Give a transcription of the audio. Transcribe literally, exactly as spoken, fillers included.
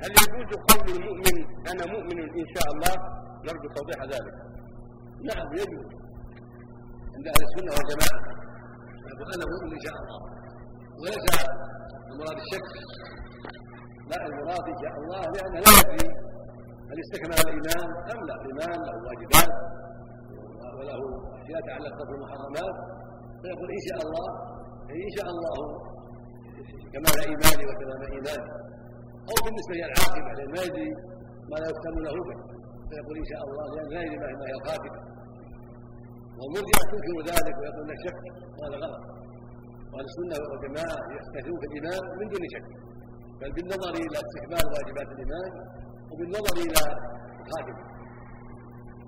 هل يجوز قول المؤمن أنا مؤمن إن شاء الله؟ نرجو توضيح ذلك. نعم يجوز عند أهل السنة والجماعة يقول أنا مؤمن إن شاء الله، وليس المراد الشك، لا المراد إن شاء الله، لأنه لا يدري هل استكمل الإيمان أم لا، الإيمان له واجبات وله أشياء تعلق بالمحرمات، فيقول إن شاء الله إن شاء الله كمال إيماني وتمام إيماني، أو بالنسبة للعاقبة لأن ما يدري ما لا يختم له به فيقول إن شاء الله لأن لا يدري ما هي الخاتمة. والمرجئة تنكر ذلك ويقول لك شك، وهذا غلط. وأهل السنة والجماعة يستهزئون في الإيمان من دون شك، بل بالنظر إلى استكمال واجبات الإيمان وبالنظر إلى الخاتمة.